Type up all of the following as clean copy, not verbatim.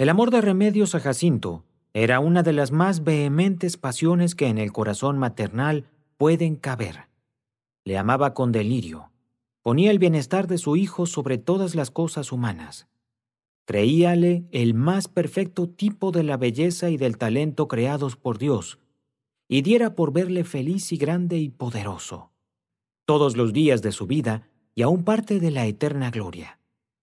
El amor de Remedios a Jacinto era una de las más vehementes pasiones que en el corazón maternal pueden caber. Le amaba con delirio. Ponía el bienestar de su hijo sobre todas las cosas humanas. Creíale el más perfecto tipo de la belleza y del talento creados por Dios, y diera por verle feliz y grande y poderoso, todos los días de su vida y aún parte de la eterna gloria.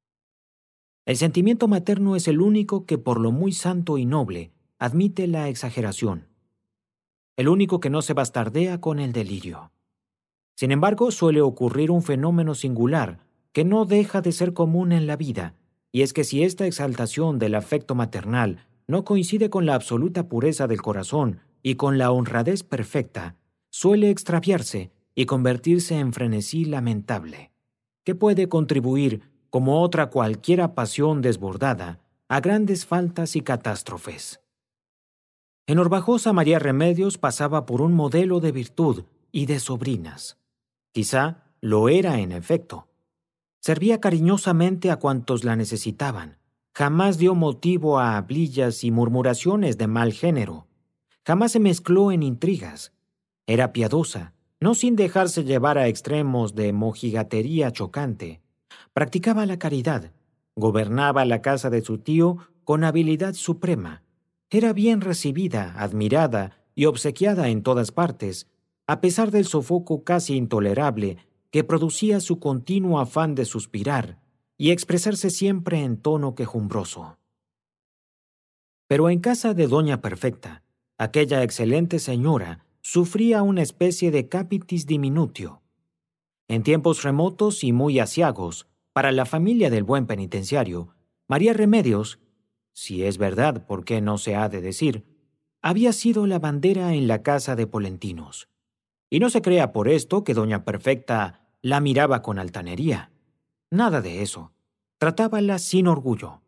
El sentimiento materno es el único que, por lo muy santo y noble, admite la exageración, el único que no se bastardea con el delirio. Sin embargo, suele ocurrir un fenómeno singular que no deja de ser común en la vida, y es que si esta exaltación del afecto maternal no coincide con la absoluta pureza del corazón y con la honradez perfecta, suele extraviarse y convertirse en frenesí lamentable, que puede contribuir, como otra cualquiera pasión desbordada, a grandes faltas y catástrofes. En Orbajosa, María Remedios pasaba por un modelo de virtud y de sobrinas. Quizá lo era en efecto. Servía cariñosamente a cuantos la necesitaban. Jamás dio motivo a hablillas y murmuraciones de mal género. Jamás se mezcló en intrigas. Era piadosa, no sin dejarse llevar a extremos de mojigatería chocante. Practicaba la caridad. Gobernaba la casa de su tío con habilidad suprema. Era bien recibida, admirada y obsequiada en todas partes, a pesar del sofoco casi intolerable que producía su continuo afán de suspirar y expresarse siempre en tono quejumbroso. Pero en casa de Doña Perfecta, aquella excelente señora sufría una especie de capitis diminutio. En tiempos remotos y muy aciagos, para la familia del buen penitenciario, María Remedios, si es verdad, ¿por qué no se ha de decir?, había sido la bandera en la casa de Polentinos. Y no se crea por esto que Doña Perfecta la miraba con altanería. Nada de eso. Tratábala sin orgullo.